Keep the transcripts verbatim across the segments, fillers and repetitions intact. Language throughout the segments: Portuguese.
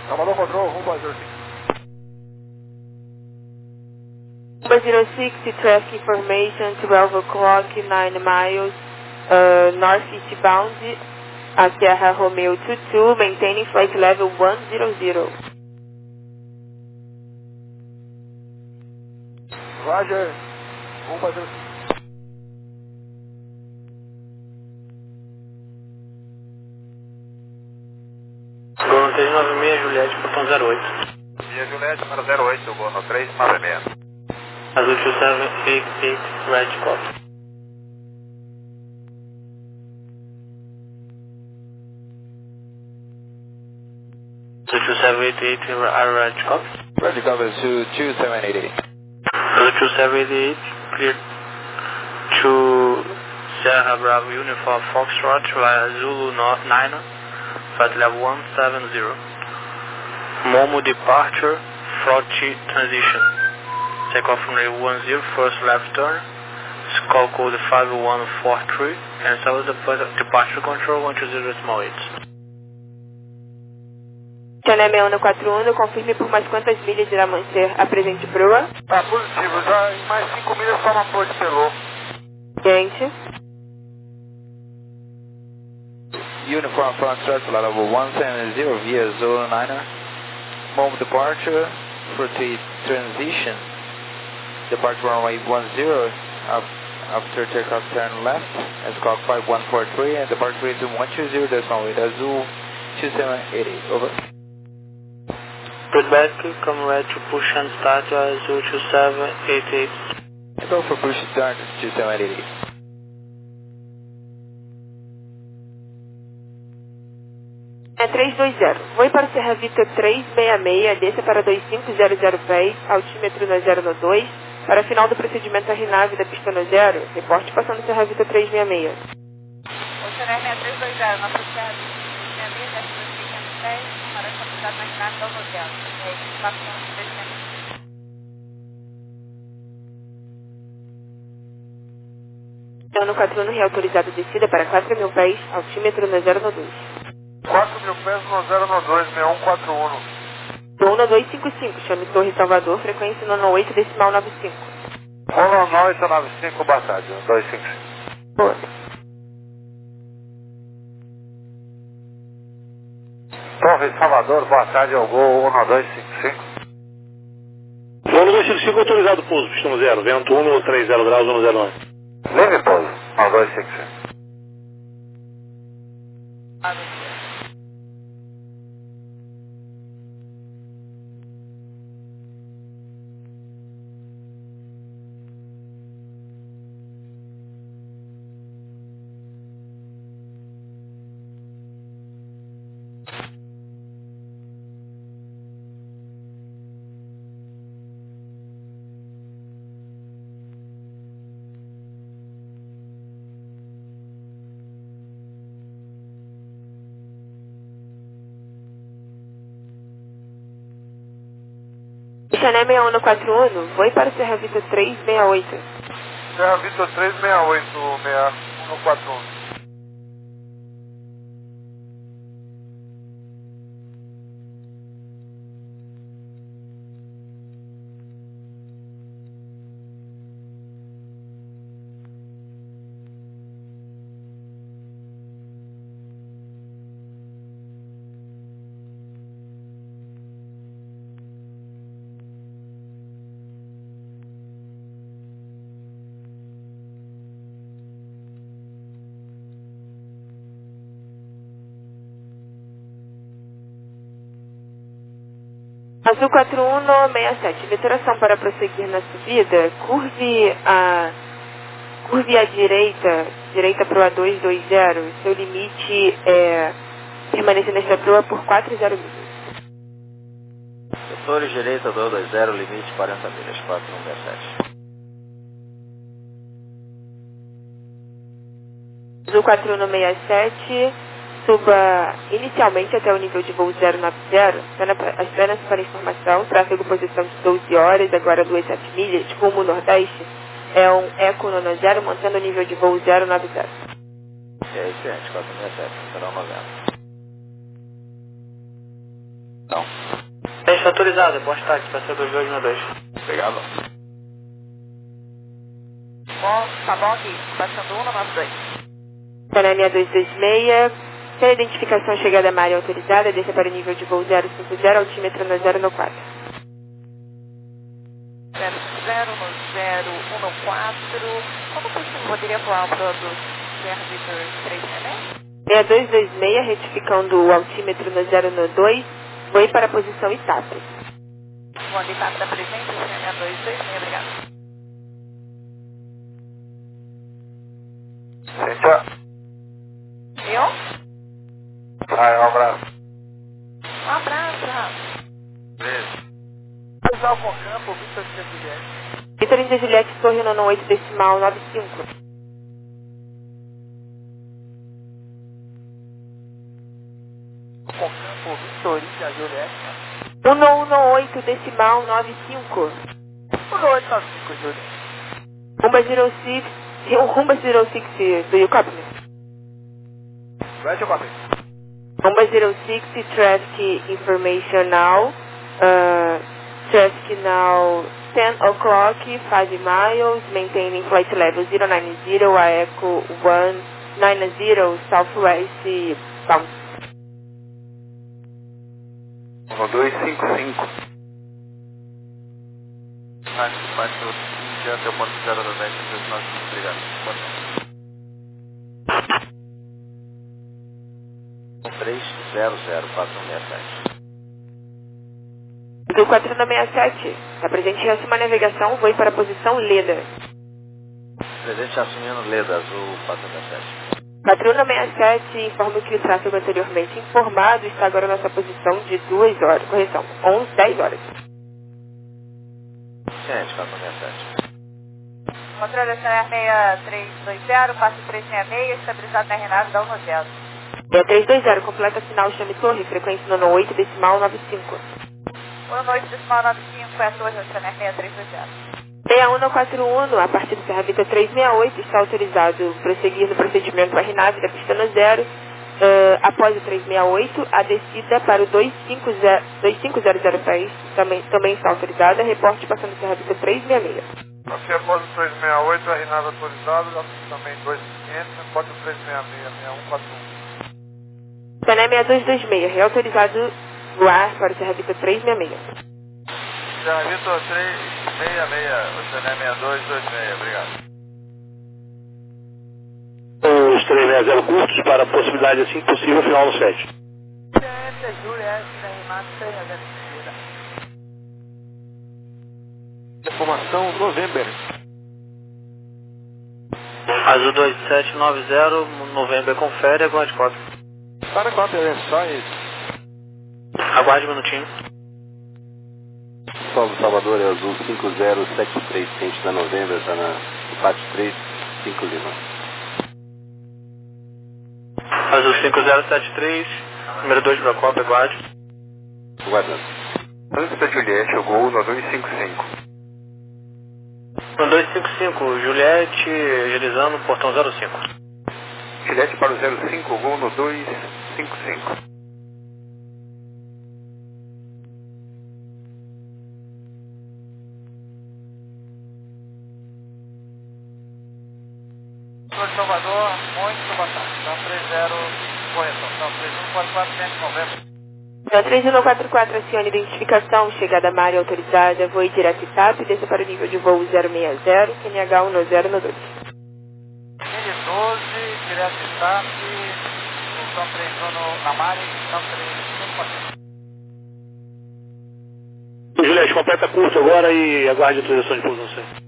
Salvador Control, Rumba zero six. Rumba zero six, traffic information, twelve o'clock, nine miles, uh, north eastbound, a Sierra Romeo two two, maintaining flight level one zero zero. Roger, Rumba zero six. Gol três nove seis, Juliette, portão zero oito. Via Juliette, número zero oito, Gol três nove seis. Azul two seven eight eight, Red Copy. Azul two seven eight eight, Red Copy. Red Copy to two seven eight eight. Azul two seven eight eight, clear to Sierra Bravo Uniform Foxtrot via Zulu nine, flight level one seven zero. Momo departure, front transition. Takeoff runway one zero, first left turn. Call code five one four three. And so the departure control one two zero small eight. Channel seis um quatro um, confirme por mais quantas milhas irá manter a presente proa? Tá positivo, já em mais cinco milhas só uma proa de pelô. Gente. Uniform front start, flight level one seven zero via Zulu nine. Moment departure, for the transition. Departure runway one zero, up, after takeoff turn left, and squawk five one four three, and departure rate one two zero, decimal eight, Azul two seven eight eight, over. Feedback, come ready to push and start Azul two seven eight eight. Go for push start two seven eight eight. É três dois zero. Voe para o Serra Vitor três seis seis, desça para dois cinco zero zero pés, altímetro no zero no dois. Para final do procedimento a RNAV da pista no zero, reporte passando Serra Vitor três seis seis. Oceanar seis três dois zero, nossa Serra Vitor três seis seis, desce para seiscentos e dez, para estabilizado na RNAV da Hotel. É isso, passando três seis seis. Ano quatro um, reautorizado descida para quatro mil pés, altímetro no zero no dois. quatro mil pés no zero no dois, seis um quatro um. Dona dois cinco cinco, chame Torre Salvador, frequência no oito decimal nove cinco. Rola oito nove cinco, Batalha, dois cinco cinco. Boa. Torre Salvador, boa tarde, ao Gol um dois cinco cinco. Gol dois cinco cinco, autorizado pouso, pistão zero, vento um três zero graus, um zero nove. Livre pouso, um dois cinco cinco. Channel seis um quatro um, voe para o Serra Vitor três seis oito. Serra Vitor três seis oito, seis um quatro um. Azul quatro um seis sete, veteração para prosseguir na subida, curve a, curve à direita, direita para o A dois dois zero, seu limite é permanecer nesta proa por quatro zero milhas. Setores direita dois dois zero, limite quarenta milhas, quatro um seis sete. Azul quatro um seis sete, suba inicialmente até o nível de voo zero nove zero, apenas para informação, tráfego posição de doze horas, agora duas sete milhas, rumo nordeste, é um Eco Nono Zero, mantendo o nível de voo zero nove zero. É excelente, quatro seis sete, será noventa. Não. Teste autorizado, é bom táxi para ser dois dois nove dois. Obrigado. Bom, tá bom aqui. Passando um no nove dois. Panamá seis dois seis, sem identificação chegada à área autorizada, desça para o nível de voo zero cinco zero, altímetro no zero um quatro. zero cinco zero no zero um quatro. Como que você poderia voar para o Sierra Victor três seis seis? seis dois dois seis, retificando o altímetro no zero um dois, voe para a posição I T A P. Bom, de I T A P da presença, seis dois dois seis, obrigado. Cíntia. Eu? Ai, um abraço. Um abraço, Rafa. Beleza. Usar o campo, Victor India Juliette. Vitor India Juliette, Torre nono oito, decimal nove cinco. Com campo, Victor India Juliette. um um oito, decimal nove cinco. um oito nove cinco, Juliette. Rumba zero seis, Rumba zero seis, do you copy me? Right, eu copy. Rumba zero six, traffic information now. Uh, traffic now ten o'clock, five miles, maintaining flight level zero nine zero, a Echo one nine zero, southwest bound. um dois cinco cinco. Táxi, baixo India até o ponto zero da dez, dois nove cinco, obrigado. Boa tarde. três zero zero quatro um seis sete. Do quatro nove seis sete, está presente em uma navegação, voe para a posição Leda. Presente assumindo Leda, azul quatro um seis sete. quatro nove seis sete, informo que o tráfego anteriormente informado está agora na sua posição de duas horas, correção, onze, dez horas. Ciente, quatro um seis sete. Controle estacionário seis três dois zero, passo três seis seis, estabilizado na Renata, dá um no zero. É três dois zero, completa sinal, chame torre, frequência nono oito, decimal nove cinco. um oito, decimal nove cinco, é a torre estacionário seis três dois zero. seis um quatro um, a partir do Serra Victor três seis oito, está autorizado prosseguir no procedimento R NAV da pista no zero. Uh, após o três seis oito, a descida para o dois cinco zero zero três também, também está autorizada. Reporte passando o Serra Victor três seis seis. Aqui após o três seis oito, a Renata autorizado, também dois quinhentos, pode o três seis seis, seis um quatro um. Panamá seis dois dois seis, reautorizado voar para o Serra Victor três seis seis. Serra Victor três seis seis, Oceané seis dois dois seis, obrigado. Os três seis zero curtos para a possibilidade assim que possível, final no sete. Informação November. Azul dois sete nove zero, November confere, aguarde quatro. Para quatro, é só isso. Aguarde um minutinho. Salve Salvador, é azul cinco zero sete três, quente da Novembro, está na Pátio três cinco Lima. Azul cinco zero sete três, número dois para Copa, aguarde. Aguardando. Antes da Juliette, o gol no dois cinco cinco. No dois cinco cinco, Juliette, agilizando, portão zero cinco. Juliette para o zero cinco, gol no dois cinco cinco. Salvador, muito boa tarde. Então três zero, correção. Então três um quatro quatro, cento Novembro. Então, três um quatro quatro, acione identificação, chegada à área autorizada, voe direto I T A P, desça para o nível de voo zero seis zero, Q N H um no zero no dois. Mini doze, direto I T A P, então três um na Mari, então três um quatro. Juliette, completa curso agora e aguarde a autorização de pouso no centro.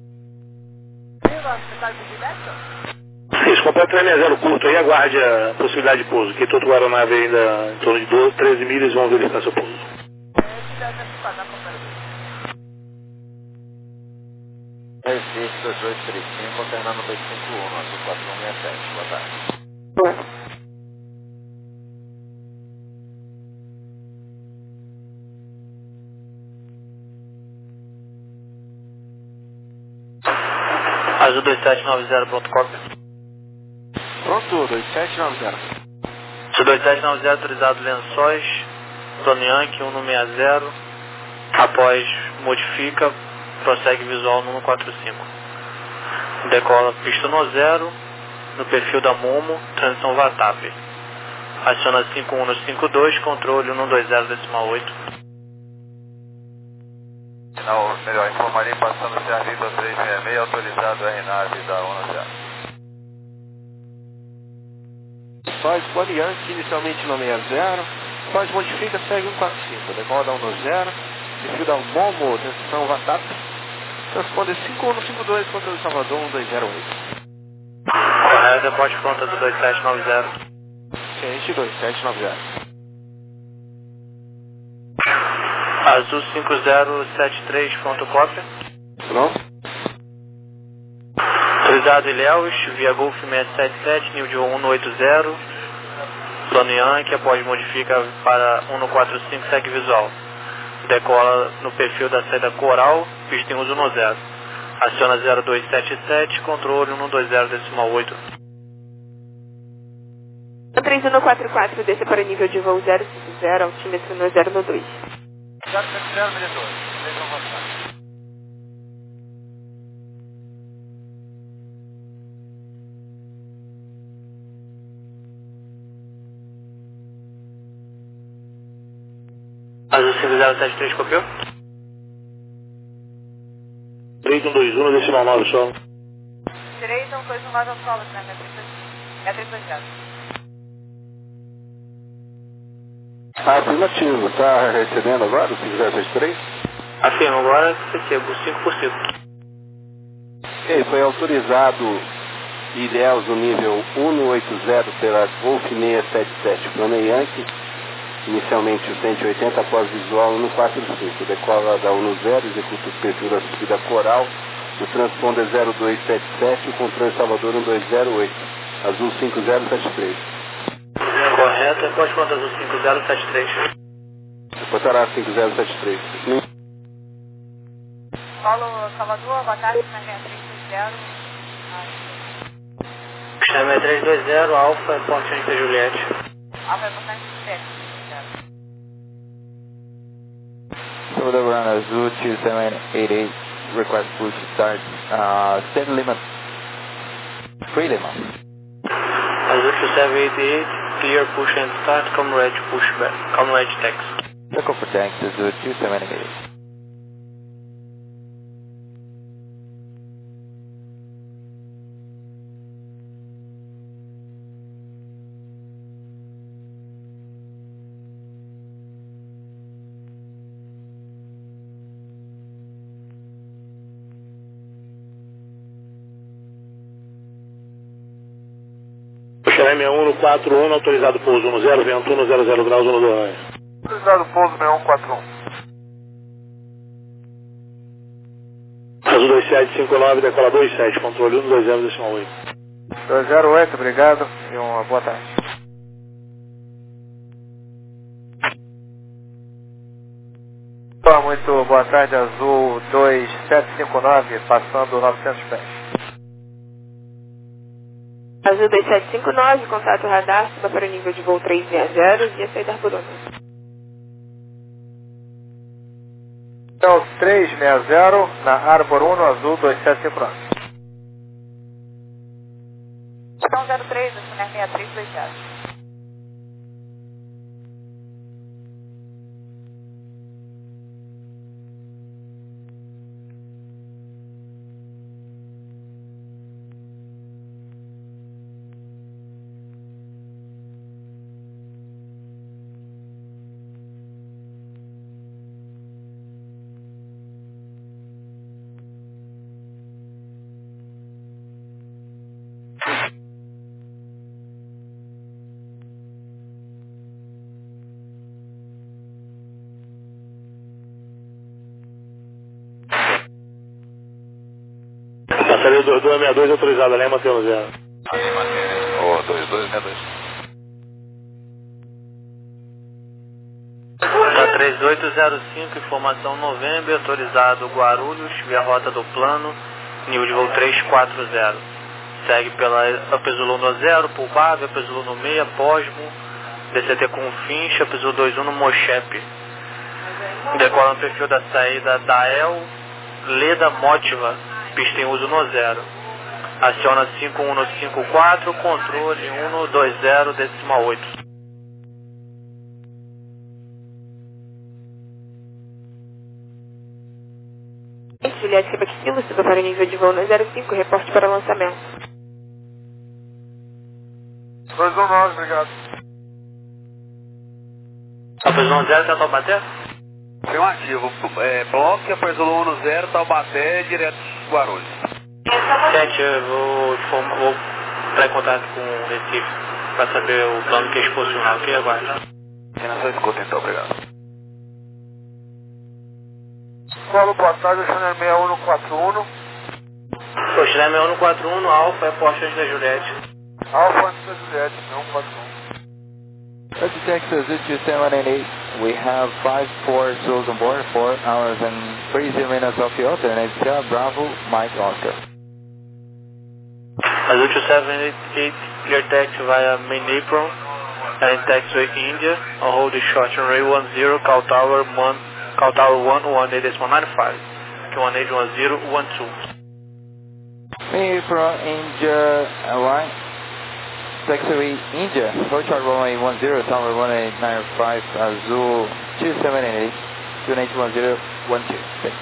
Isso, completa três seis zero curto aí, aguarde a possibilidade de pouso, que todo Guaraná ainda em torno de doze, treze milhas, vão verificar seu pouso. dez dois oito três cinco, alternando dois cinco um, azul quatro um seis sete, boa tarde. Boa. Azul dois sete nove zero, pronto, cópia. Pronto, dois sete nove zero. Azul dois sete nove zero, autorizado Lençóis, Plano Yankee um no sessenta, após modifica, prossegue visual no um quatro cinco. Decola pista no zero, no perfil da Momo, transição V A T A P. Aciona cinco um no cinco dois, controle um dois zero decimal oito. Sinal melhor, informaria passando o C A Vitor trezentos e sessenta e seis, autorizado R nave da um no zero. Sóis Plano Yankee, inicialmente no sessenta, Sóis modifica, segue um quatro cinco, decola da um no zero, perfil da Momo, transição V A T A P, transponder cinco um no cinco dois, controle Salvador um dois zero oito. Correto, deporte pronta do dois sete nove zero. Ciente dois sete nove zero. Azul cinco zero sete três, pronto, cópia. Pronto. Autorizado Ilhéus, via Golf seiscentos e setenta e sete, nível de um no oito zero. Plano Yankee, após modifica para um no quatro cinco, segue visual. Decola no perfil da saída Coral, pista em uso no zero. Aciona zero dois sete sete, controle um dois zero decimal oito. três um quatro quatro, desça para nível de voo zero cinco zero, altímetro no zero no dois. zero cinco zero, medidor. Vejam avançar. Azul cinco zero sete três, copiou? três um dois um, decimal nove, solo. Direito, um dois um nove ao solo, né? É três dois zero. Afirmativo, está recebendo agora o cinco zero sete três? Afirmo, agora recebo cinco por cinco. Ok, foi autorizado Ilhéus no nível um no oito zero pela Golf seiscentos e setenta e sete, Plano Yankee, inicialmente o cento e oitenta após visual um quatro cinco, decola da um zero, executa o perfil da subida Coral, o transponder zero dois sete sete, o controle Salvador um dois zero oito, Azul cinco zero sete três. Correto, pode contar Azul cinco zero sete três. Reportará cinco zero sete três. Solo Salvador, boa tarde, na três dois zero. Chama três dois zero, Alfa, Porte Ante Juliette. Alfa é importante sete. Salvador Ground Azul two seven eight eight, request push start, uh, stand limit, free limit. Azul two seven eight eight, clear push and start, comrade push back, comrade taxi. Circle for taxi Azul two seven eight eight. Xereme um no quatro um, autorizado pouso um zero, vento um zero zero graus, um do ranho. Autorizado pouso sessenta e um quatro um. Azul dois sete cinco nove, decola dois sete, controle um dois zero decimal oito. dois zero oito, obrigado e uma boa tarde. Muito boa tarde, Azul dois sete cinco nove, passando novecentos pés. Azul dois sete cinco nove, contato radar, suba para o nível de voo trezentos e sessenta e aceitar por onda. Então, trezentos e sessenta, na Arbor um, no Azul dois sete cinco nove. Então, zero três, né? sessenta e três dois zero. Passaria dois dois sessenta e dois, autorizado, Lema zero zero. Ô, dois dois sessenta e dois. Tá três oito zero cinco, informação novembro, autorizado Guarulhos, via rota do plano, nível de voo trezentos e quarenta. Segue pela Upper Zulu no zero, Pulbave, Upper Zulu no meia, Posmo, D C T com Fincha, Piso dois um no Mochep. Decola no perfil da saída da El Leda Motiva, pista em uso no zero. Aciona cinco um no cinco quatro, controle um no dois zero, decimal oito. Juliette Quebec Kilo, suba para o nível de voo no zero cinco, reporte para lançamento. dois um nove, obrigado. Apresou zero, tá Taubaté? Afirmativo. É, bloco, apresou um no zero, Taubaté, direto Guarulhos. Gente, eu vou, inform- vou entrar em contato com o Recife para saber o plano que é exposicional aqui agora. Tem na sua escuta então, obrigado. Colo, boa tarde, Channel seis um quatro um. O Chile seis um quatro um, Alfa, é posto antes da Juliette. Alfa antes da Juliette, seis um quatro um. That's Texas two seven eight. We have five four souls on board, four hours and thirty minutes of the alternate. Sierra Bravo, Mike Oscar. Azul two seven eight, clear taxi via main apron, and taxiway India, on hold short runway one zero, call tower one, call tower one one eight nine five, one eight one zero one two. Me from India, alright. Taxiway India, hold short runway one zero, tower one eight nine five, Azul two seven eight, two eight one zero one two. Thanks.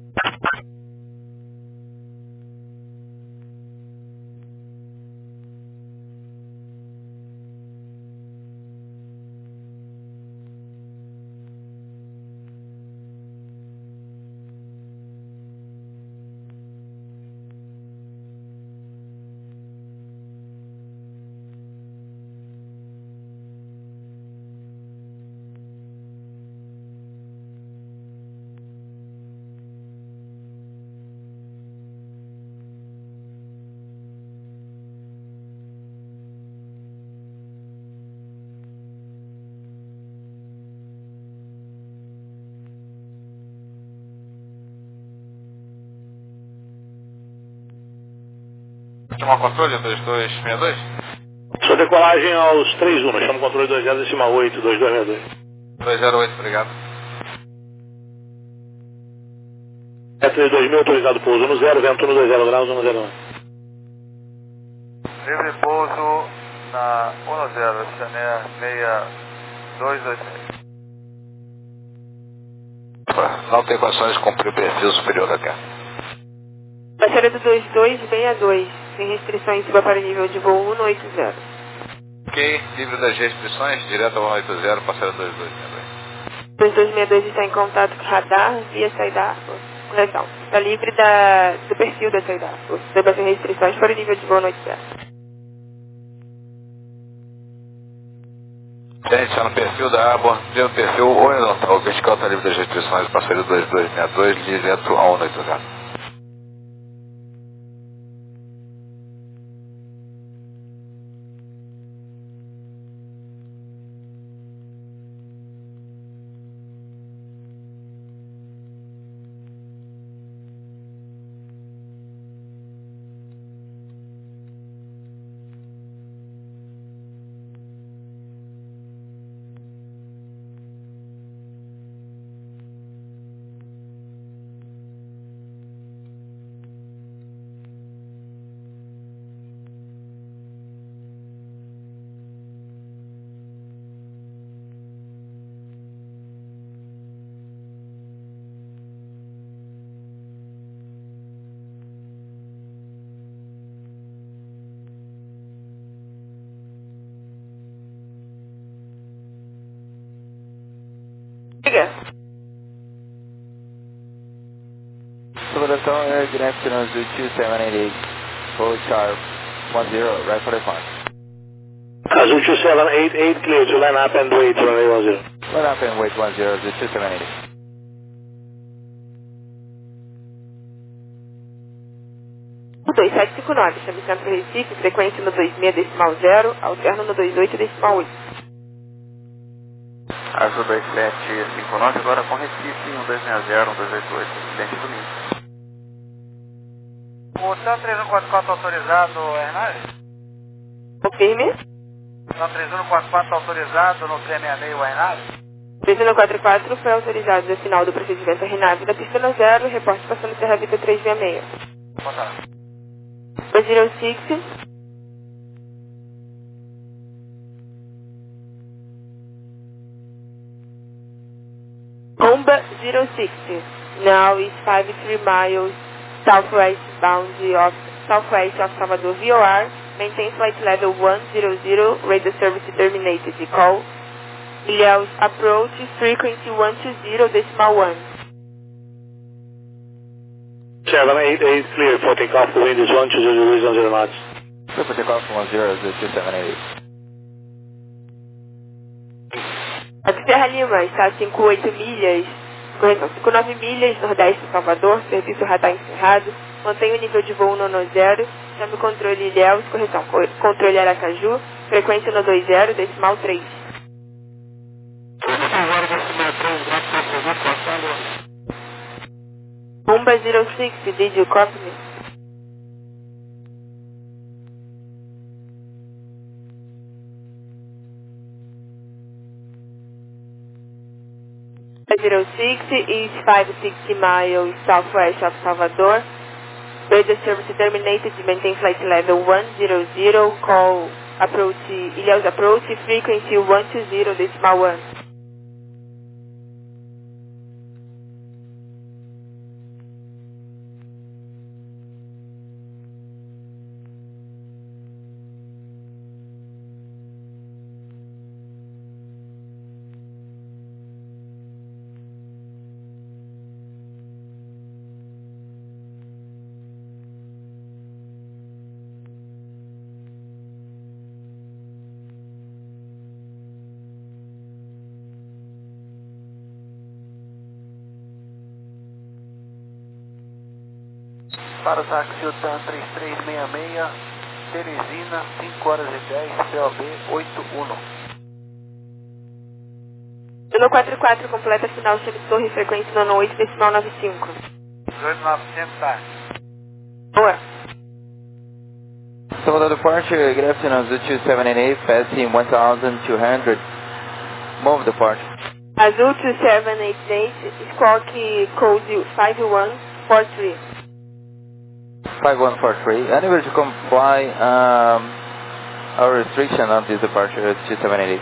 Chama controle dois dois seis dois? Sua decolagem aos três um, chama o controle dois zero, decimal oito, dois dois seis dois. dois zero oito, obrigado. É três dois mil, autorizado pouso no zero, vento no dois zero graus, um zero um. Livre pouso na um zero, Channel seis dois dois seis. Não tem condições de cumprir o perfil superior da carga. Passageiro do dois dois seis dois, sem restrições, suba para o nível de voo um oito zero. Ok, livre das restrições, direto ao um oito zero, passageiro dois dois seis dois. dois dois seis dois está em contato com o radar via saída. Correção. Está livre da, do perfil da saída. Suba sem restrições para o nível de voo um oito zero. Gente, está no perfil da aba, no perfil horizontal, vertical está livre das restrições, passageiro dois dois seis dois, direto ao um oito zero. Sobreção Air Direction Azul two seven eight eight, hold sharp one zero, right for the farm. Azul two seven eight eight, clear to line up and wait, runway one zero. Line up and wait one zero, Azul two seven eight eight. dois sete cinco nove, chame Centro Recife, frequência no dois seis decimal zero, alterno no dois oito decimal oito. Azul dois sete cinco nove, agora com Recife, um dois seis zero, um dois oito oito, acidente domingo. O Céu três um quatro quatro autorizado, Hernandes? Confirme. Então, três um quatro quatro autorizado no três seis seis o RNAV? três um quatro quatro foi autorizado no final do procedimento R NAV da pista no zero, reporte passando Serra Vita três seis seis. Contato. zero seis. Omba zero six. Now is fifty-three miles southwest bound of southwest of Salvador V O R. Maintain flight level one zero zero. Radio service terminated. Call Ilhéus approach frequency one two zero decimal one. seven eight eight clear for takeoff. The wind is one two zero degrees on zero knots. Clear for takeoff from one zero zero two seven eight. Aqui Serra Lima está a cinquenta e oito milhas, correção, cinquenta e nove milhas nordeste de Salvador, serviço radar encerrado, mantém o nível de voo no no zero, chame o controle Ilhéus, correção, controle Aracaju, frequência no dois zero, decimal três. Umba zero six, did you copy me? zero six is five hundred sixty miles southwest of Salvador. Radio service terminated. Maintain flight level one zero zero. Call approach Ilhéus approach frequency one two zero decimal one. Para o táxi UTAN três três seis seis, Teresina, cinco horas e dez, P O B oito um. Zero quatro quatro, completa final, chame torre, frequência nono oito, decimal nove cinco. oito nove cinco, tá. Boa. Salvador departure, good afternoon, Zoo two seven eight eight, passing one thousand two hundred. Move departure. Azul two seven eight eight, squawk code five one four three. five one four three, unable to comply um, our restriction on this departure at two seven eight eight.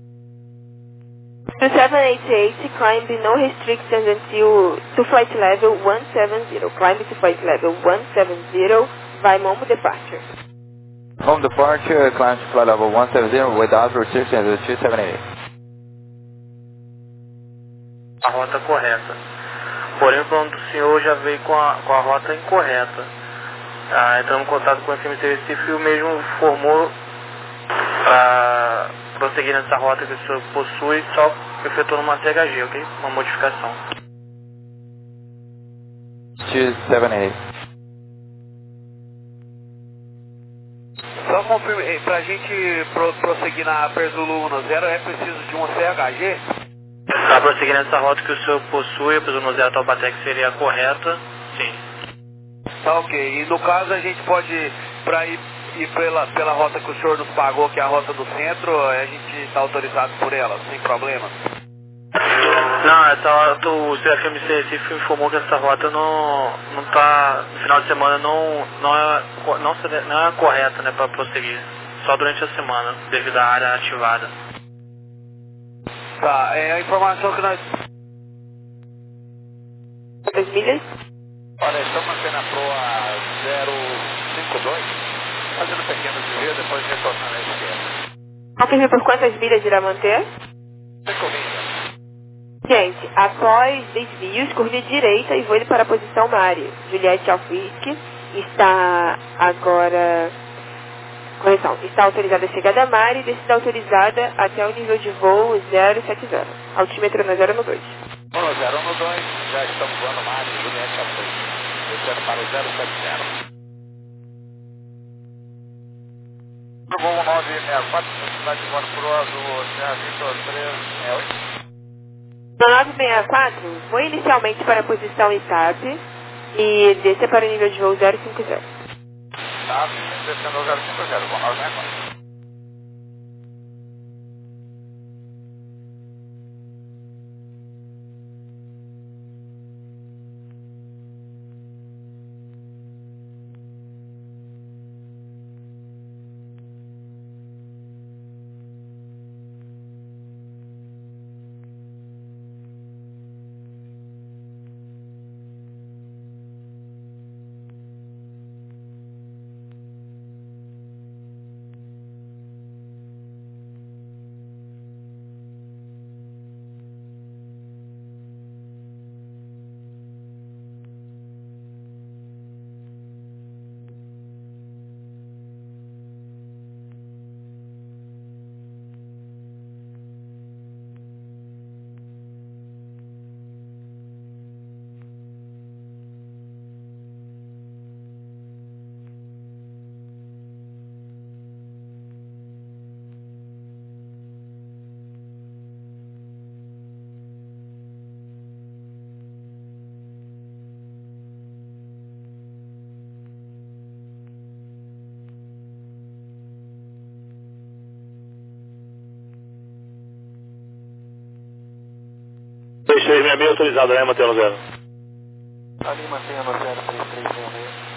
two seven eight eight, climb no restrictions until to flight level one seven zero. Climb to flight level one seven zero, vai Momo departure. Home departure, climb to flight level one seven zero without restrictions at two seven eight eight. A rota correta. Porém, o plano do senhor já veio com a, com a rota incorreta. Ah, entramos em contato com o C M T Recife e o mesmo informou para prosseguir nessa rota que o senhor possui, só efetuando uma C H G, ok? Uma modificação. two seven eight eight. Só confirme, para a gente pro, prosseguir na Perzulu um no zero, é preciso de um C H G? Para prosseguir nessa rota que o senhor possui, a Perzulu zero Taubaté, que seria a correta, sim. Tá ok. E no caso a gente pode, para ir, ir pela, pela rota que o senhor nos pagou, que é a rota do centro, a gente está autorizado por ela, sem problema? Não, essa rota, o C F M C Recife informou que essa rota não não tá, no final de semana não não é não, seria, não é correta, né, para prosseguir. Só durante a semana, devido à área ativada. Tá, é a informação que nós... Quantas milhas? Olha, estamos mantendo a proa zero cinco dois, fazendo um pequeno desvio, depois retornando à esquerda. Confirme por quantas milhas irá manter? cinco milhas. Gente, após desvios, curve direita e voe para a posição Mari. Juliette Alfisk está agora... Correção, está autorizada a chegada a Mari e descida autorizada até o nível de voo zero sete zero. Altímetro no zero no dois. um no zero, um no dois, já estamos voando Mari, Juliette Alfisk, descendo para o zero sete zero. Voo nove seis quatro, cidade de voando pro azul, Serra Vitor três seis oito. No nove seis quatro, voe inicialmente para a posição Itap e desça para o nível de voo zero cinco zero. Tá, descendo ao zero cinco zero, com nove seis quatro. três seis seis autorizado, né, Matheus Zero? Ali mantenha no zero três três seis seis.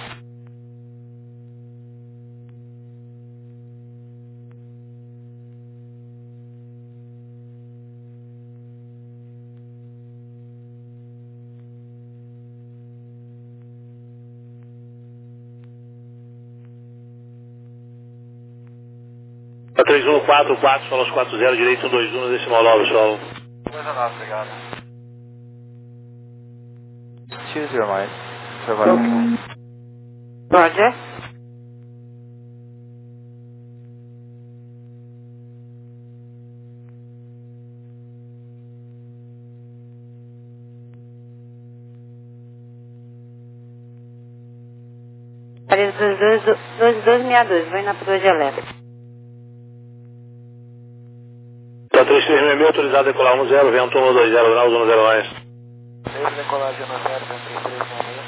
A três um quatro quatro, solo quatro zero, direito um dois um, decimal nove, solo. dois a nove, obrigado. Choose your mind. Survival. Roger. Paris dois dois dois dois seis dois, vai na Proje Elétrica. Tá três três seis seis autorizado a decolar um zero, vento um dois zero graus, um zero mais. Desde decolagem no zero três três seis seis.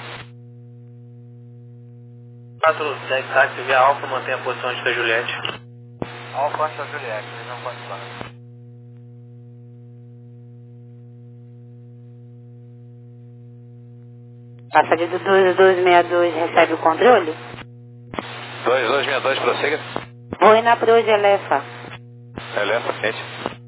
quatro, dez táxi via Alfa, mantém a posição antes da Juliette. Alfa antes da Juliette, três um quatro quatro. Passa de dois dois seis dois, recebe o controle? dois dois seis dois, prossiga. Vou na Proje Elefa. Elefa, quente.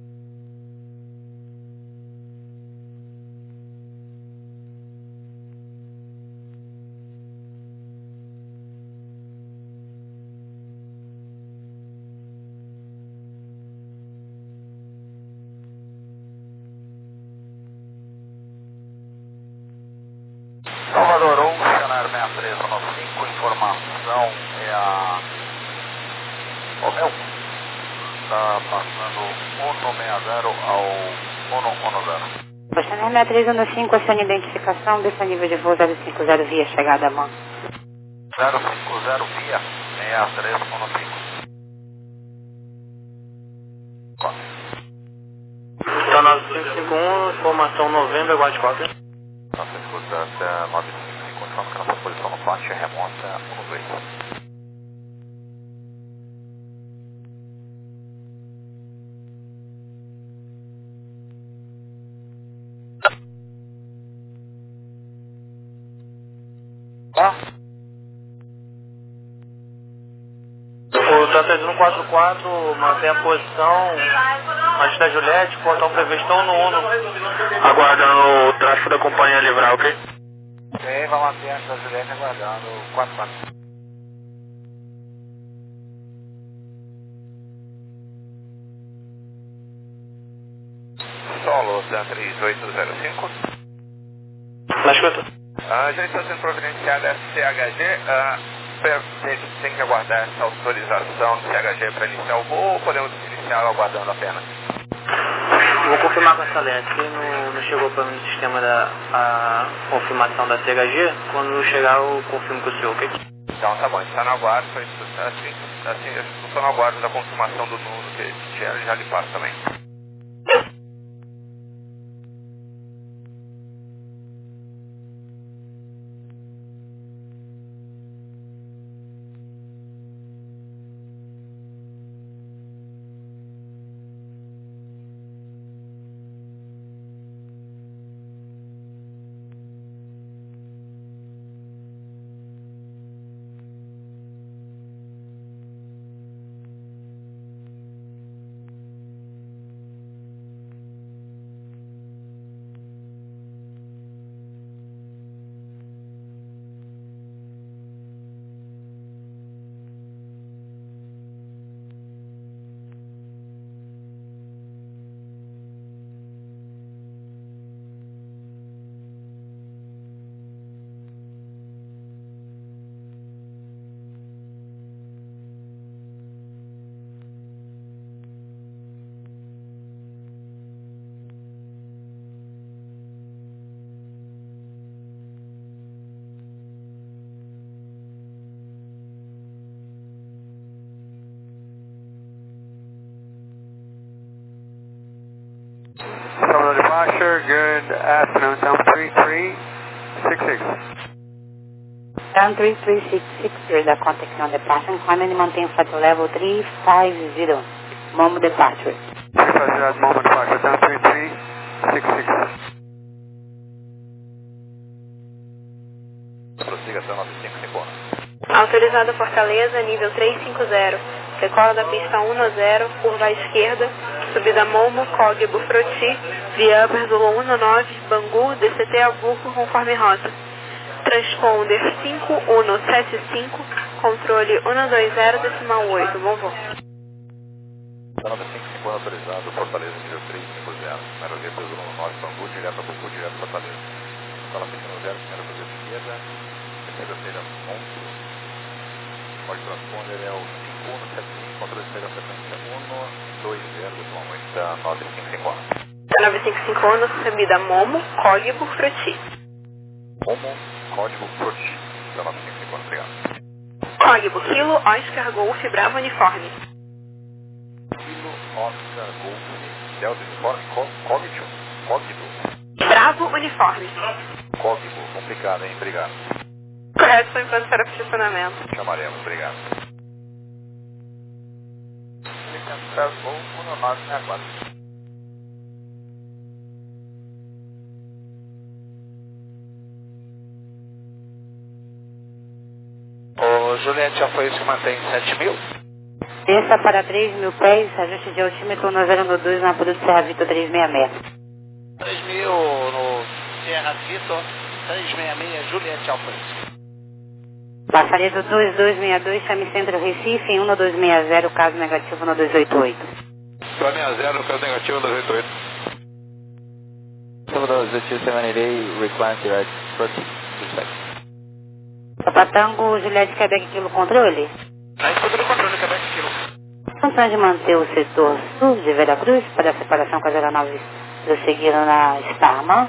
Salvador um, cenário seis três um cinco, informação é a... Ô meu, está passando um seis zero ao um um zero. Channel seis três um cinco, acione identificação, desça nível de voo zero cinco zero via chegada a mão. zero cinco zero via seis três um cinco. Então nove cinco cinco um, informação novembro, aguarde cópia. Nossa escuta até nove cinco cinco, informa que nossa posição no faixa remota um dois. Tá? O Tata um quatro quatro mantém a posição antes da Juliette, portão previsto no Uno, aguardando o tráfego da companhia livrar, ok? Ok, vamos manter antes da Juliette aguardando o quatro quatro. Solo da três oito zero cinco. Na escuta. Ah, já está sendo providenciada a C H G. Ah, tem, tem que aguardar essa autorização do C H G para iniciar o voo ou podemos iniciar aguardando apenas? Vou confirmar com a Salete, que não, não chegou para mim no sistema da a confirmação da C H G. Quando chegar eu confirmo com o senhor, ok? Então tá bom, está no aguardo, assim, assim, eu estou no aguardo da confirmação do número que já, já lhe passo também. Salvador departure, good afternoon, Town three three six six. Town three three six six, da contact on departure, climb and maintain flight level three five zero, moment departure. three five zero, moment departure, Town three three six six. Fortaleza nove cinco cinco um. Autorizado Fortaleza, nível trezentos e cinquenta. Decola da pista cento, curva à esquerda, subida Momo, Código Froti, via Upper Zulu dezanove, Bangu, D C T Abuco, conforme rota. Transponder cinco um sete cinco, controle cento e vinte, decimal oito, bom voo. nove cinco cinco um autorizado, Fortaleza, nível trezentos e cinquenta, número G P Zulu nove, Bangu, direto a Bangu, direto a Fortaleza. Escola pista zero, primeira cruzada esquerda, terceira-feira, onze. Pode transponder é o cinco um sete cinco, controle de sequência um dois zero, decimal oito, nove cinco cinco um. nove cinco cinco um, subida Momo, Código Froti. Momo, Código Froti, nove cinco cinco um, obrigado. Código Kilo, Oscar Golf, Bravo Uniforme. Kilo, Oscar Golf, Delta Uniforme, Código, Código. Bravo Uniforme. Código, complicado, hein? Obrigado. Correto, foi enquanto para posicionamento. Chamaremos, obrigado. Licença Gol um nove seis quatro. O Juliette já foi isso que mantém sete mil? Desça para três mil pés, ajuste de altímetro no zero dois na Pura do Serra Vitor trezentos e sessenta e seis. três mil no Serra Vitor trezentos e sessenta e seis, Juliette Alfa. Passaredo dois dois seis dois, chame Centro Recife, em um dois seis zero, caso negativo no dois oito oito. dois seis zero, caso negativo no dois oito oito. Salvador, Z T sete oito, recline direct, proceed, respect. Papatango, Juliette, Quebec, Kilo, controle? Aí, controle, controle, Quebec, Kilo. Função de manter o setor sul de Veracruz para a separação com as aeronaves prosseguiram na Starman.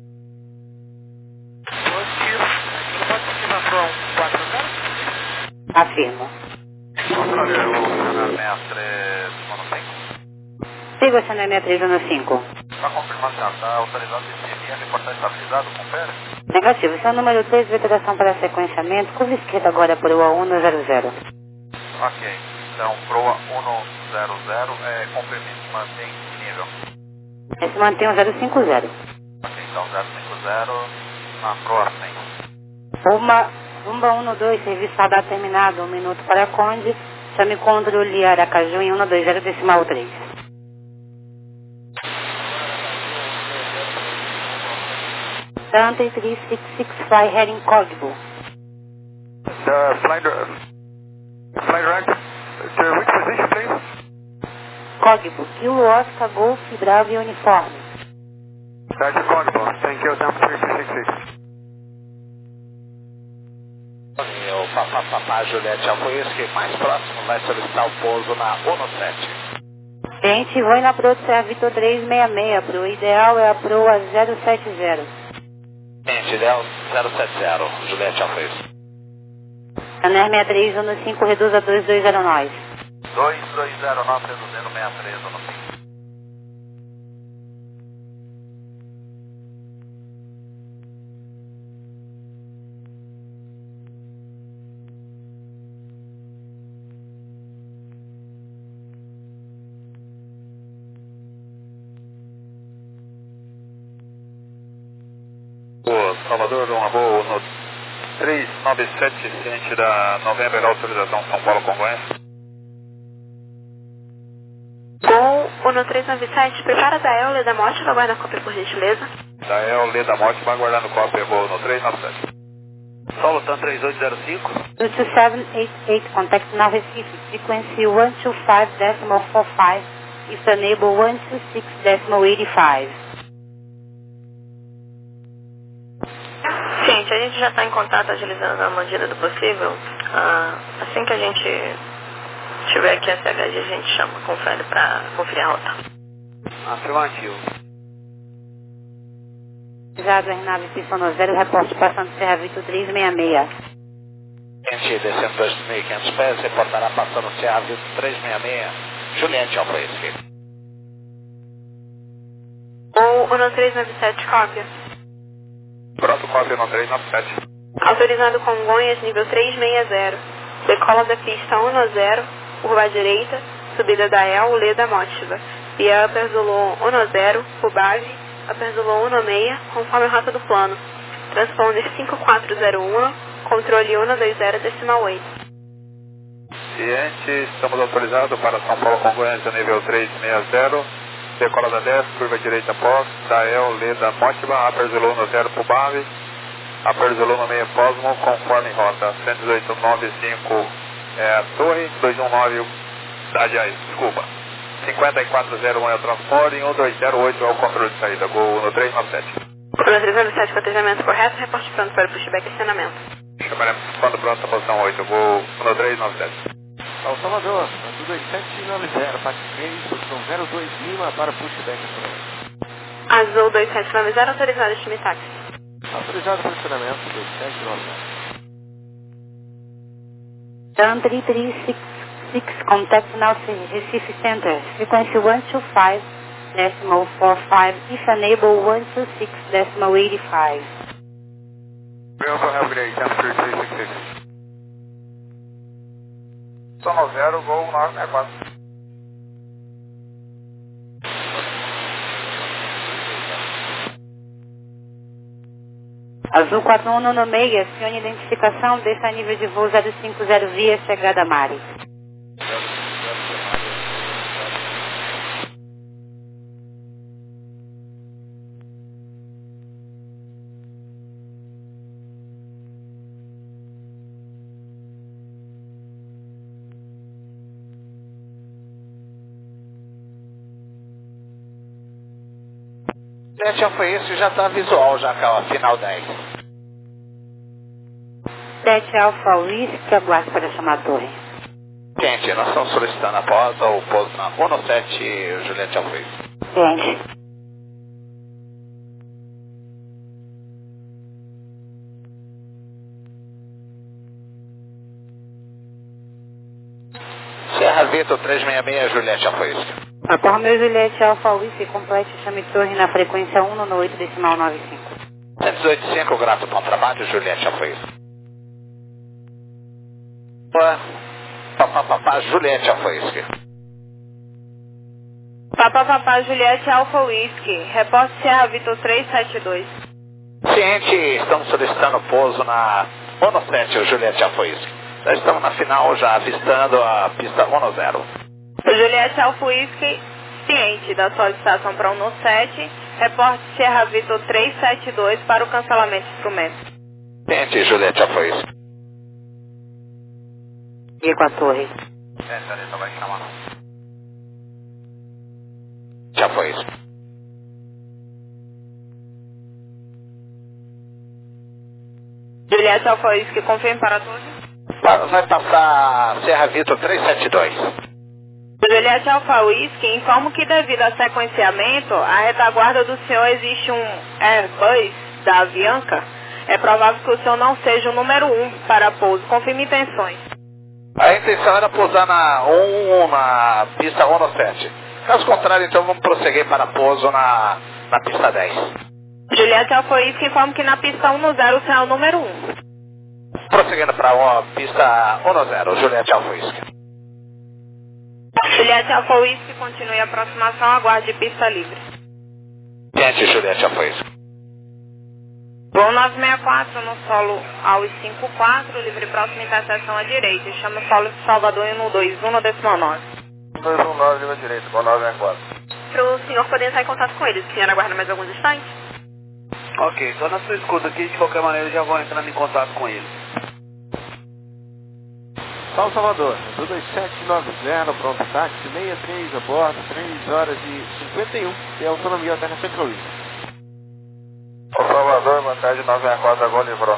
Afirmo. Controle, o sessenta e três, cinco. Siga o sessenta e três cinco. Para confirmação, está autorizado de C M R, reportar estabilizado, confere? Negativo, seu número três, veteração para sequenciamento, curva esquerda agora para o A cento. Ok, então proa cento, é, confirme, mantém que nível? Esse mantém o zero cinco zero. Ok, então zero cinco zero na proa cem. Uma, Rumba um dois, serviço radar terminado, um minuto para Conde, chame controle Aracaju em cento e vinte, decimal três. Dante três seis seis, fly heading Código. The flight, uh, flight direct, to which position, please? Código, Kilo, Oscar, Golf, Bravo e Uniforme. That's the Código. Thank you, Dante três seis seis six. O Papá Papá Juliette já foi esse que mais próximo vai solicitar o pouso na cento e sete. Gente, vai na Pro do Serra Vitor trezentos e sessenta e seis, Pro ideal é a Proa zero sete zero. Gente, ideal zero sete zero, Juliette já foi isso. Caner sessenta e três, um cinco, reduz a dois dois zero nove. dois dois zero nove, reduzindo sessenta e três, um cinco. Salvador, uma boa no três nove sete, ciente da November, autorização São Paulo Congonhas. Gol cento três nove sete, prepara da El, Leda Morte, vai aguardar a cópia por gentileza. Da El, Leda Morte, vai aguardando cópia, voo no três nove sete. Solo Tan três oito zero cinco. two two seven eight eight, contact now Recife, frequency one two five decimal four five, if enable one two six decimal eight five. Gente, a gente já está em contato agilizando na medida do possível. Ah, assim que a gente tiver aqui a C H G, a gente chama, confere para conferir a rota. Afirmativo. Obrigado, aeronave Pista zero, reporte passando Serra Vitor trezentos e sessenta e seis. Gente, descendo dois mil e quinhentos pés, reportará passando Serra Vitor trezentos e sessenta e seis, Juliette Alfa Whisky. Ou cento três nove sete, cópia. Pronto, cópia no três nove sete. Autorizado Congonhas, nível trezentos e sessenta. Decola da pista dez, curva à direita, subida da El, Leda Mótiva. Via Upper Zulu dez, Fubave, Upper Zulu dezesseis, conforme a rota do plano. Transponder cinco quatro zero um, Controle um dois zero decimal oito. Ciente, estamos autorizados para São Paulo Congonhas, nível três seis zero. Decola da dez, curva direita pós, Dael, Leda, Motiba, Upper Zulu no zero pro Bave, Upper Zulu no meio Cosmo, conforme rota cento e dezoito nove cinco é a torre, dois um nove, aliás, desculpa, cinquenta e quatro zero um é o transporte, e um dois zero oito é o controle de saída, Gol um três nove sete. Controle três nove sete, cotejamento correto, reporte pronto para pushback e acionamento. Chamaremos quando pronto, posição oito, Gol um três nove sete. Ao Salvador, Azul dois sete nove zero, Pax três, posição zero dois Lima para pushback. Azul dois sete nove zero, autorizado time táxi. Autorizado para estacionamento dois sete nove zero. Turn three three six six, contact now Recife Center, frequency one two five decimal four five, if enable one two six decimal eight five. We also have grade, temperature three six six. Sono zero, Gol nove seis quatro. Azul quatro um no meio, acione identificação, deixa a nível de voo zero cinco zero via chegada a Mari. sete Alfa Esse já está visual, já cá, final dez. sete Alfa Whisky, aguarde para chamar a torre. Gente, nós estamos solicitando a pausa, o pouso na um sete, Juliette Alfa Esse. Gente. Serra Vitor três seis seis, Juliette Alfa Esse. Até meu Juliette Alfa Whisky, complete chame torre na frequência um no oito decimal nove cinco. cento e dezoito cinco, grato bom trabalho, Juliette Alfa Esse. Papá, papá, Juliette Alfa Whisky. Papá, papá, Juliette Alfa Whisky, reporte Serra Vitor três sete dois. Ciente, estamos solicitando pouso na um sete, Juliette Alfa Whisky. Já estamos na final, já avistando a pista um zero. Juliette Alfa Whisky, ciente da solicitação para um sete, reporte Serra Vitor três sete dois para o cancelamento de instrumento. Ciente, Juliette Alfa Whisky. E com a torre. Essa ali vai chamar. Já foi isso. Juliette Alfa Whisky, confirme para a torre. Vai passar Serra Vitor três sete dois. Juliette Alfa Whisky, informo que devido ao sequenciamento, a retaguarda do senhor existe um Airbus da Avianca. É provável que o senhor não seja o número um para pouso. Confirme intenções. A intenção era pousar na um, na pista um sete. Caso contrário, então vamos prosseguir para pouso na, na pista dez. Juliette Alfa Whisky, informo que na pista um zero o senhor é o número um. Prosseguindo para a pista um zero, Juliette Alfa Whisky. Juliette Alfa Whisky, continue a aproximação, aguarde pista livre. Gente, Juliette Alfa Whisky. Voo nove seis quatro no solo ao cinco quatro, livre próxima interseção à direita. Chama o solo de Salvador em um dois um no decimal nove. dois um nove, livre à direita, com nove seis quatro. Para o senhor poder entrar em contato com eles, o senhor aguarda mais alguns instantes? Ok, só na sua escuta aqui, de qualquer maneira eu já vou entrando em contato com eles. São Salvador, dois sete nove zero, pronto, táxi sessenta e três a bordo, três horas e cinquenta e um, tem autonomia até na Centralista. São Salvador, boa tarde, nove seis quatro, agora livrou.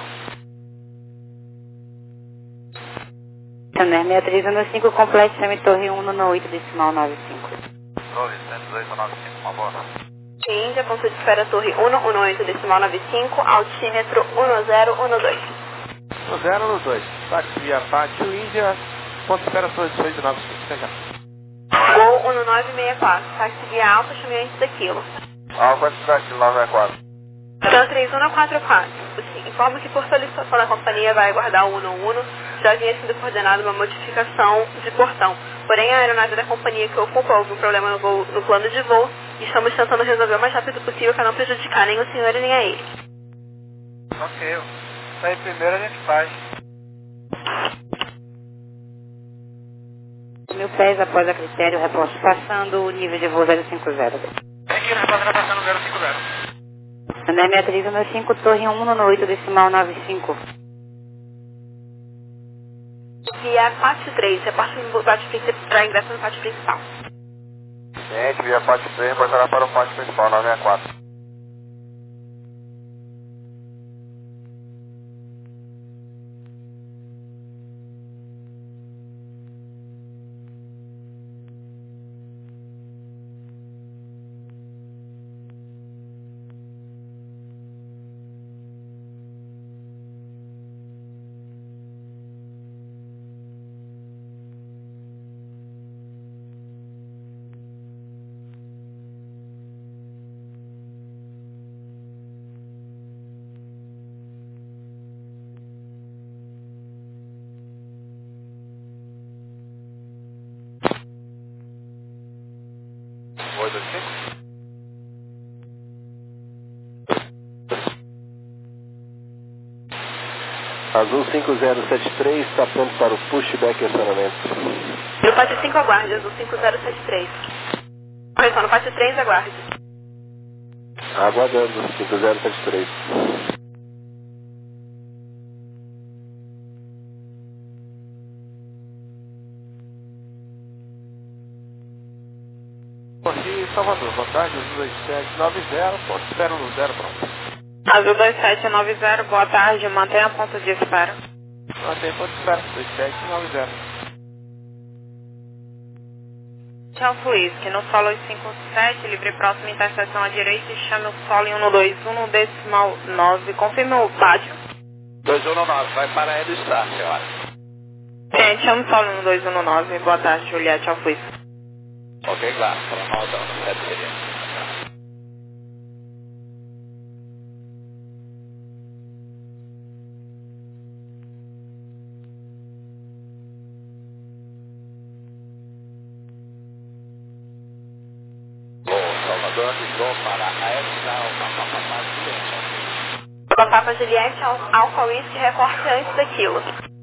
Sander seis três um cinco, complete chame torre um no oito decimal nove cinco. Torre cento e dezoito nove cinco, uma boa. Índia, ponto de espera torre um no oito decimal nove cinco, altímetro um zero um dois. um zero um dois, táxi via Pátio Índia, ponto de espera torre dezoito nove cinco, até já. Gol um nove seis quatro, táxi via alta, chame antes daquilo. Alfa, táxi nove seis quatro. Então, três um quatro quatro. Informo que por solicitação da companhia vai aguardar o um um, já havia sido coordenada uma modificação de portão. Porém, a aeronave da companhia que ocupa houve um problema no, voo, no plano de voo e estamos tentando resolver o mais rápido possível para não prejudicar nem o senhor e nem a ele. Ok. sair primeiro a gente faz. Mil pés após a critério, reposto passando o nível de voo zero cinco zero. Aqui, reposto passando zero cinco zero. André Beatriz, número cinco, torre um no oito, decimal nove cinco. Via quatro três, reporte para ingresso no pátio principal. Gente, via pátio três, reportará para o pátio principal, nove seis quatro. Azul cinco zero sete três, está pronto para o pushback e acionamento. No pátio cinco, aguarde, Azul cinco zero sete três. Correção, no pátio três, aguarde. Aguardando, cinco zero sete três. Aqui Salvador, boa tarde, Azul dois sete nove zero, ponto de espera no zero, pronto. Azul dois sete nove zero, boa tarde, mantenha a ponto de espera. Mantenha ponto de espera, dois sete nove zero. Tchau, Whisky, no solo cinco sete, livre próximo, interseção à direita e chame o solo em um dois um no decimal nove, confirme o pátio. dois um nove, vai para aí do start, senhora. Gente, chame o solo em um dois um nove, boa tarde, Juliette, tchau, Whisky. Ok, claro, para mal, não, sete seria. Para Papa Juliette, Alfa Whisky, recorte antes daquilo.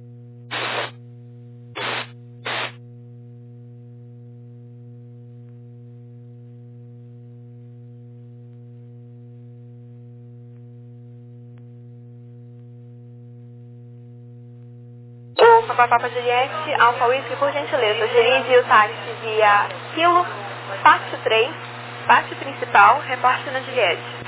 O Papa Papa Juliette, Alfa Whisky, por gentileza, dirige o táxi via Kilo, pátio três, pátio principal, reporte na Juliette.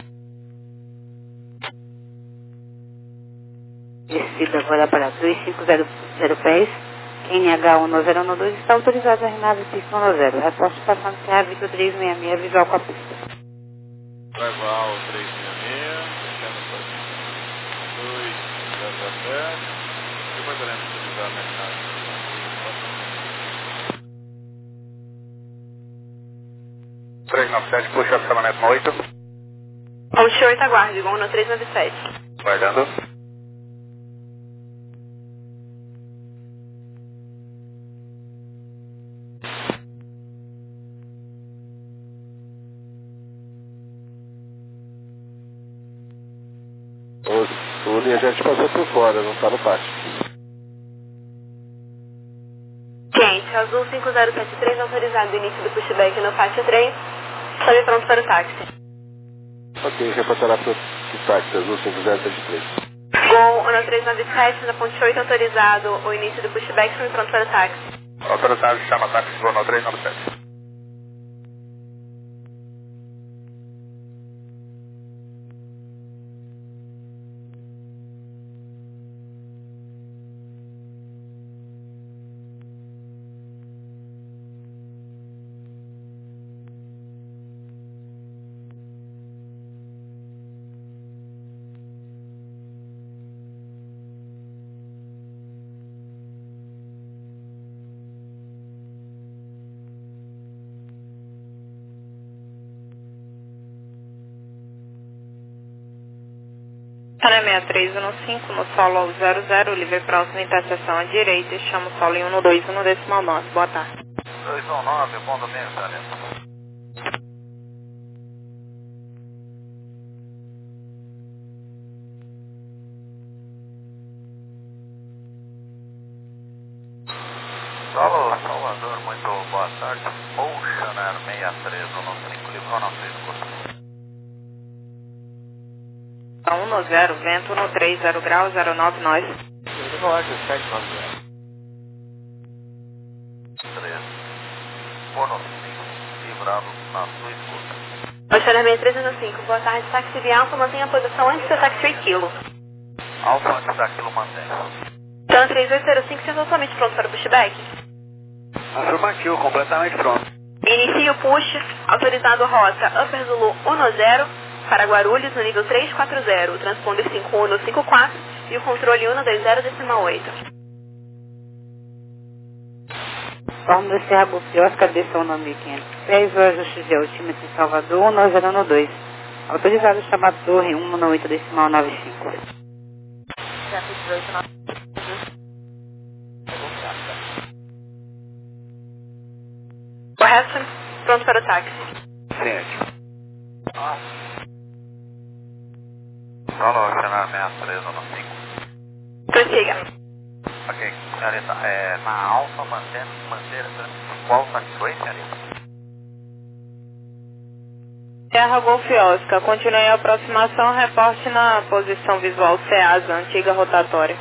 Descida agora para dois cinco zero zero pés. N H um nove zero dois está autorizado a renave pista um zero. Reposto passando C A Victor três seis seis, visual com a pista. Legal, três seis seis, descendo para dois zero zero sete. Depois teremos que utilizar a mercado. três nove sete, puxa acionamento no oito. Ponte oito, aguarde, Gol no três nove sete. Guardando. O viajante passou por fora, não está no pátio. Quente, Azul cinco zero sete três, autorizado início do pushback no pátio três. Estou pronto para o táxi. Ok, reportará para o táxi, Azul cinco zero sete três. Gol no três nove sete, na ponte oito, autorizado o início do pushback. Estou pronto para o táxi. Autorizado, chama táxi, voo no três nove sete. Canal seis três um cinco, no solo zero zero, livre próximo, interseção à direita, chama o solo em um dois um no decimal nove. Boa tarde. dois um nove, bom domingo, Sarento. um zero, vento no três zero graus, zero nove nós. Roger, sete nove zero. três, Bono cinco, livrado na sua escuta. Oceano seis três zero cinco, boa tarde, táxi de Alfa, mantenha a posição antes do táxi três quilo. Alfa antes daquilo mantém. Então três oito zero cinco, está totalmente pronto para o pushback? Afirmativo, completamente pronto. Inicie o push, autorizado rota Upper Zulu um zero para Guarulhos no nível três quatro zero, transponder cinco um cinco quatro e o controle um dois zero decimal oito. Forma do Serra Bufiosca, desceu no mil e quinhentos e seis, o ajuste de altímetro em Salvador, um zero um dois. Autorizado chamar torre um oito decimal nove cinco. Correto, pronto para o táxi. Ciente. Solo Oceanar seis três zero cinco. Prossiga. Ok, senhorita, é, na Alfa manter, manter qual taxiway, senhorita? Serra Golf Oscar, continue a aproximação, reporte na posição visual CEASA, antiga rotatória.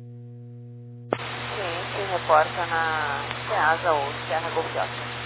Ciente, reporta na CEASA ou Serra Golf Oscar.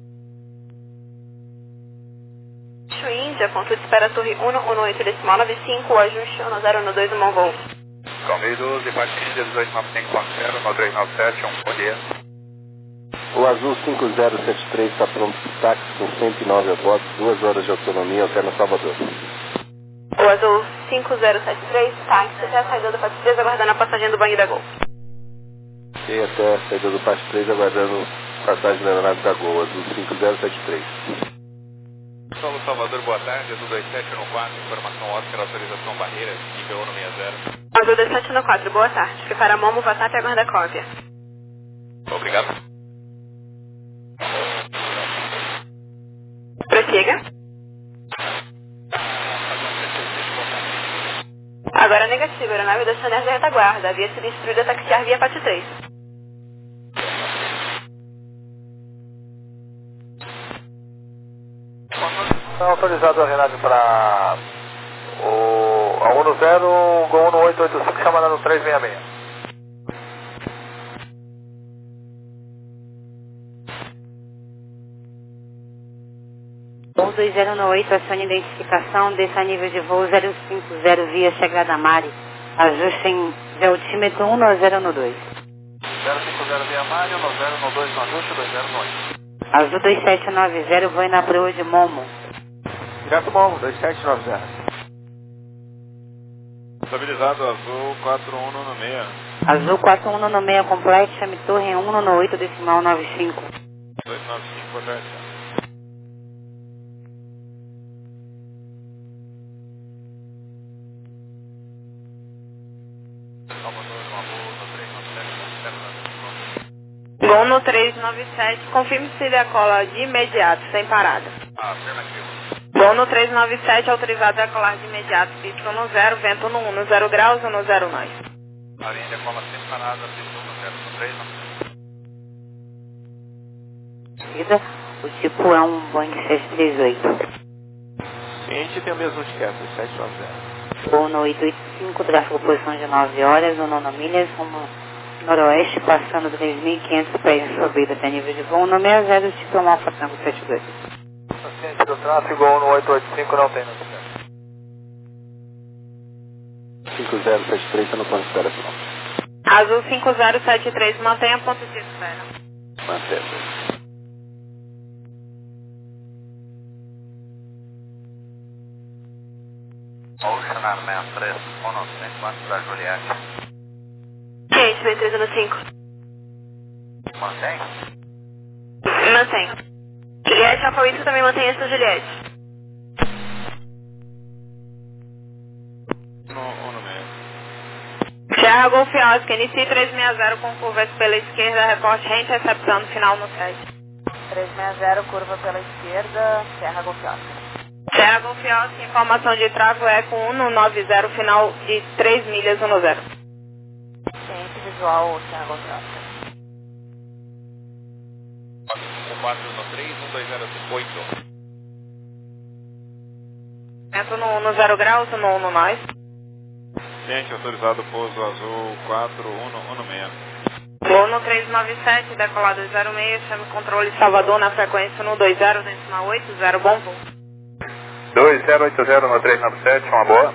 Índia, ponto de espera torre um um oito decimal nove cinco, ajuste um zero um dois, um voo. Calmei doze, parte Índia dezoito nove cinco ponto zero, nove três nove sete, um, bom dia. O Azul cinco zero sete três está pronto para o táxi com cento e nove a bordo, duas horas de autonomia até no Salvador. O Azul cinco zero sete três, táxi até a saída do Pátio três, aguardando a passagem do banho da Gol. E até a saída do Pátio três, aguardando passagem da aeronave da Gol, Azul cinco zero sete três. Solo Salvador, boa tarde, Azul dois sete um quatro, informação Oscar, autorização barreira, nível um seis zero. Azul dois sete um quatro, boa tarde. Prepara Momo, WhatsApp e aguarda a cópia. Obrigado. Prossiga. Agora negativo, a aeronave da Chanel de retaguarda. Havia sido instruída a taxiar via Pátio três. Está autorizado a aeronave para o a um zero, Gol um oito oito cinco, chamada no três seis seis. Voo dois zero oito, acione identificação, desça a nível de voo zero cinco zero via Chegada Mari. Ajuste de altímetro um zero dois. zero cinco zero via Mari, um zero um dois no ajuste, dois zero oito. Azul dois sete nove zero, voe na proa de Momo. Direto Momo, dois sete nove zero. Estabilizado, Azul quatro um nove seis. Azul quatro um nove seis, complete, chame torre um nove oito decimal nove cinco. dois nove cinco, boa tarde. Gol no três nove sete, confirme se decola de imediato, sem parada. Afirmativo. Gol no três nove sete, autorizado a decolar de imediato, pista no zero, vento no um, no zero graus ou no zero nós. A linha decola sem parada, pista no zero três nove. O tipo é um Boeing sete três oito. Ciente tem o mesmo ticket, dois sete nove zero. Voo no oito oito cinco, tráfego posição de nove horas, ou nove milhas, rumo noroeste, passando três mil e quinhentos pés de subida até nível de voo, no seis zero, tipo é um Alfa Tango sete dois. Ciente do tráfego, um oito oito cinco, não tem notícia. cinco zero sete três está no ponto de espera pronto. Azul cinco zero sete três, mantenha ponto de espera. Mantendo. Oceanar seis três, Bono cinco antes da Juliette. Ciente, vem três zero cinco. Mantém? Mantém. Juliette, Alfa Whisky também mantém essa Juliette. No um seis. Serra Golf Oscar, inicie três seis zero com curvas pela esquerda, reporte reintercepção no final no sete. três seis zero, curva pela esquerda, Serra Golf Oscar. Serra Golf Oscar, informação de tráfego é com um nove zero, final de três milhas um zero. Ciente visual, Serra Golf Oscar. quatro no três, um dois zero cinco oito. Vento no um, no zero graus, no um no nós. Vicente, autorizado pouso azul quatro um um seis. Voo no três nove sete, decolado zero seis, chame controle Salvador na frequência no dois zero, decimal oito zero, bom voo. dois zero oito zero no três nove sete, uma boa.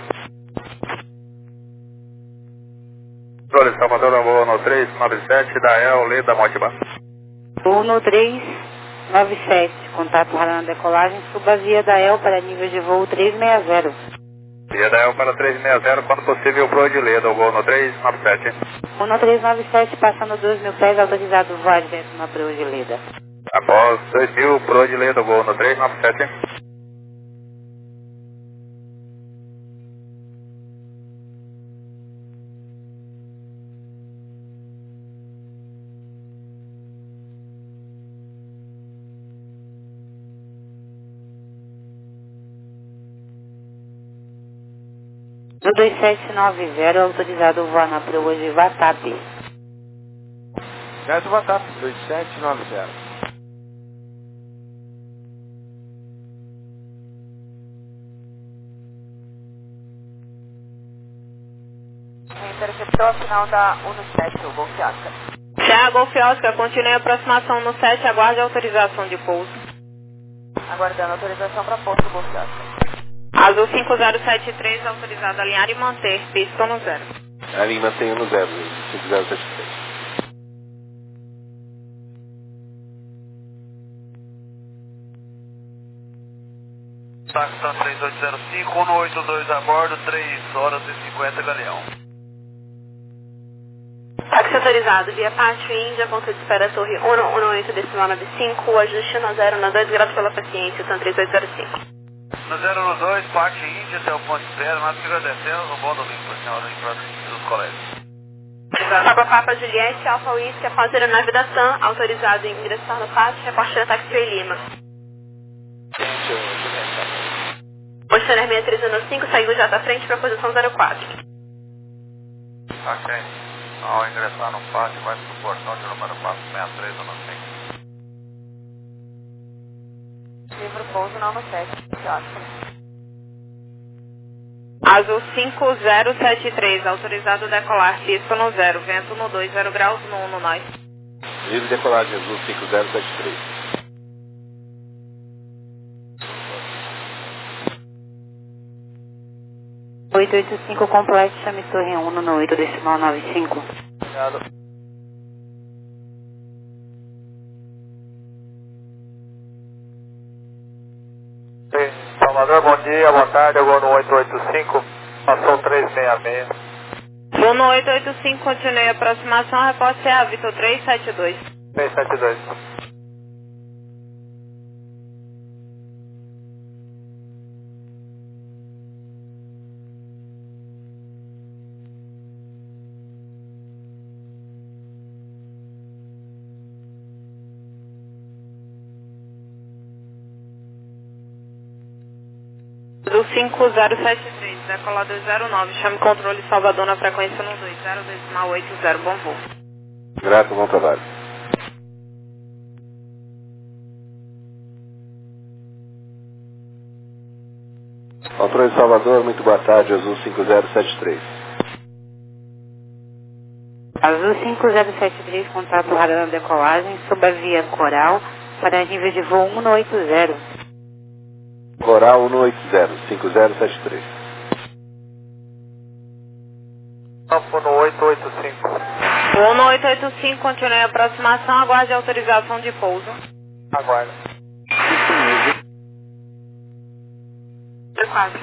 Controle Salvador, uma boa no três nove sete, da El, Leda, Motiba. Voo no três nove sete, contato radar na decolagem, suba via da El para nível de voo três seis zero. Via da El para três seis zero, quando possível, pro de Leda, o voo no três nove sete. Voo no três nove sete, passando dois mil pés, autorizado voar direto na pro de Leda. Após dois mil, pro de Leda, o voo no três nove sete. No dois sete nove zero, autorizado voar na proa de Vatap. Gato Vatap, dois sete nove zero. Interceptou a final da um sete, o Golf Oscar. Serra Golf Oscar, continue a aproximação no sete, aguarde a autorização de pouso. Aguardando autorização para pouso, Golf Oscar. Azul cinco zero sete três, autorizado a alinhar e manter, pista no zero. Alinhe e mantenha no zero, cinco zero sete três. Saxon três oito zero cinco, um oito dois a bordo, três horas e cinquenta, Galeão. Táxi autorizado, via Pátio Índia, ponto de espera Torre um um oito, decimal nove cinco, ajuste no zero no dois, graças pela paciência, Tan três oito zero cinco. No zero um dois, Pátio Índia, até o ponto de espera, nós que agradecemos, um bom domingo para a senhora e para os colegas. Papa Papa Juliette, Alfa Whisky, após a nave da TAM, autorizado em ingressar no pátio, reporte da Táxi Lima. Mostaner seis três um cinco, saiu já da frente para a posição zero quatro. Ok. Ao ingressar no pátio, vai para o portão de número quatro seis três um cinco. Livro pouso não no sete, Oscar. Azul cinco zero sete três, autorizado a decolar, pista no zero, vento no dois, zero graus no um no nós. Livre decolagem azul cinco zero sete três. oito oito cinco completo, chame Torre um no oito, decimal nove cinco. Obrigado. Sim, Salvador, bom dia, boa tarde, agora no oito oito cinco, passou três seis seis. Vou no oito oito cinco, continue a aproximação, reporte a Vitor três sete dois. três sete dois. Do cinco zero sete três, decolado zero nove, chame controle Salvador na frequência no dois zero, decimal oito zero, bom voo. Grato, bom trabalho. Controle Salvador, muito boa tarde, Azul cinco zero sete três. Azul cinco zero sete três, contato radar na decolagem, sob a via Coral, para nível de voo um oito zero. Coral um oito zero, cinco zero sete três. Campo no oito oito cinco. Voo no oito oito cinco, continue a aproximação, aguarde a autorização de pouso. Aguarda. quatro.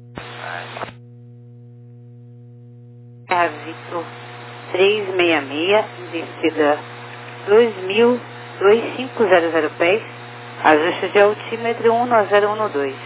É Vitor três seis seis, descida dois mil, dois cinco zero zero pés, ajuste de altímetro um zero um dois.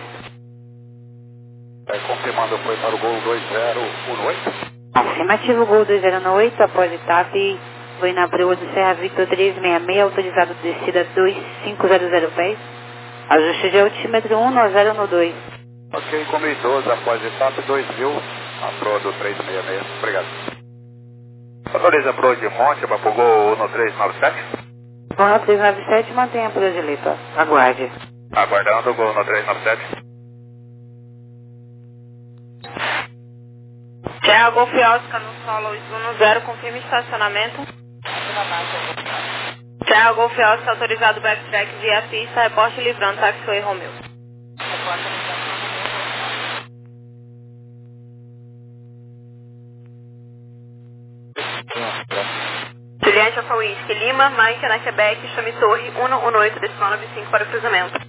É, confirmando, foi para o gol dois zero um oito. Afirmativo, gol dois zero um oito, após etapa, foi na proa do Serra Vitor três seis seis, autorizado descida dois cinco zero zero pés, ajuste de altímetro um zero um dois. Ok, como idoso, após etapa dois mil, a proa do três seis seis. Obrigado. Autoriza a proa de Monte para o gol no três nove sete. Gol no três nove sete, mantenha a proa de letra. Aguarde. Aguardando o gol no três nove sete. Tiago Golf Oscar no solo um zero, confirma estacionamento. Tiago Golf Oscar autorizado backtrack via pista, reporte livrando Taxiway Romeo. Juliette Alfa Whisky Lima, Mike na Quebec, chame Torre um um oito, decimal nove cinco para o cruzamento.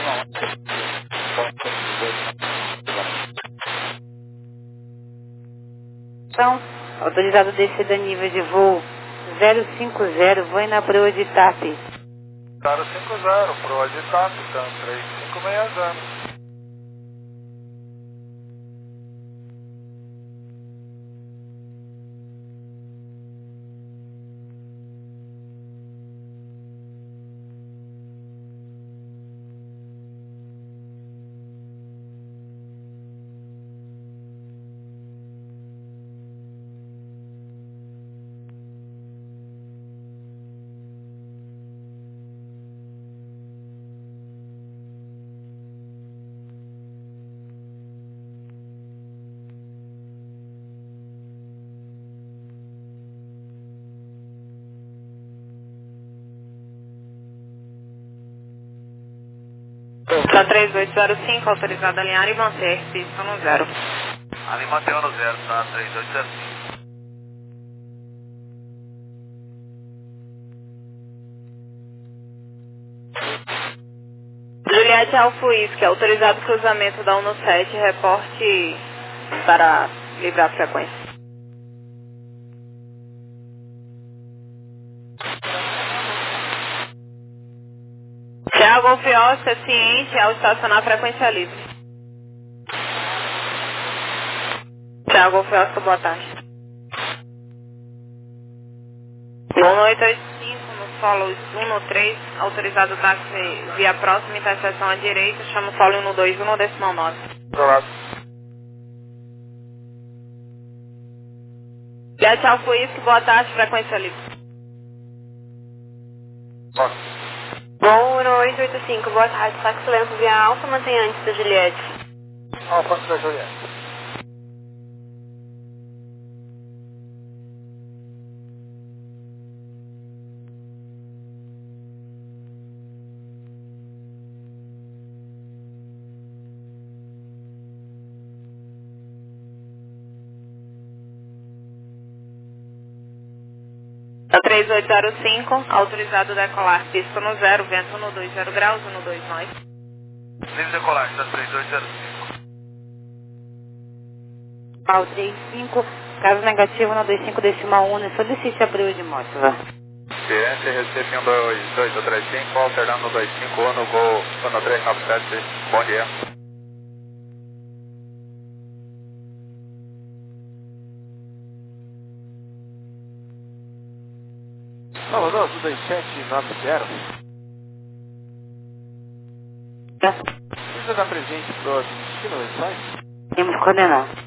Então, autorizado descida nível de voo zero cinco zero, voe na proa de TAP. zero cinco zero, proa de TAP, então três cinco seis zero. Tá três oito zero cinco, autorizado a alinhar e manter pista no zero. Ali mantém no zero, tá? três oito zero cinco. Juliette Alfa Whisky, autorizado cruzamento da um sete, reporte para livrar a frequência. Tiago Golf Oscar, ciente ao estacionar a frequência livre. Tiago Golf Oscar, boa tarde. um oito oito cinco no solo um três, autorizado táxi via próxima, interseção à direita, chama o solo um dois um, decimal nove. Pronto. Juliette Alfa Whisky, boa tarde, frequência livre. Bom. Bom, um oito oito cinco, boa tarde, táxi lento via Alfa, mantém antes da Juliette. Alfa antes da Juliette. Tá três oito zero cinco, autorizado decolar, pista no zero, vento no dois zero graus, no dois nove. Livre decolar, tá três oito zero cinco. Ao três cinco, caso negativo no dois cinco decimal um, solicite a proa de Mótiva. Ciência, Recife um dois oito três cinco, alternando dois cinco um no Gol um três nove sete, bom dia. Salvador, dois sete nove zero. Precisa dar presente para o destino, mensagem? Temos coordenado.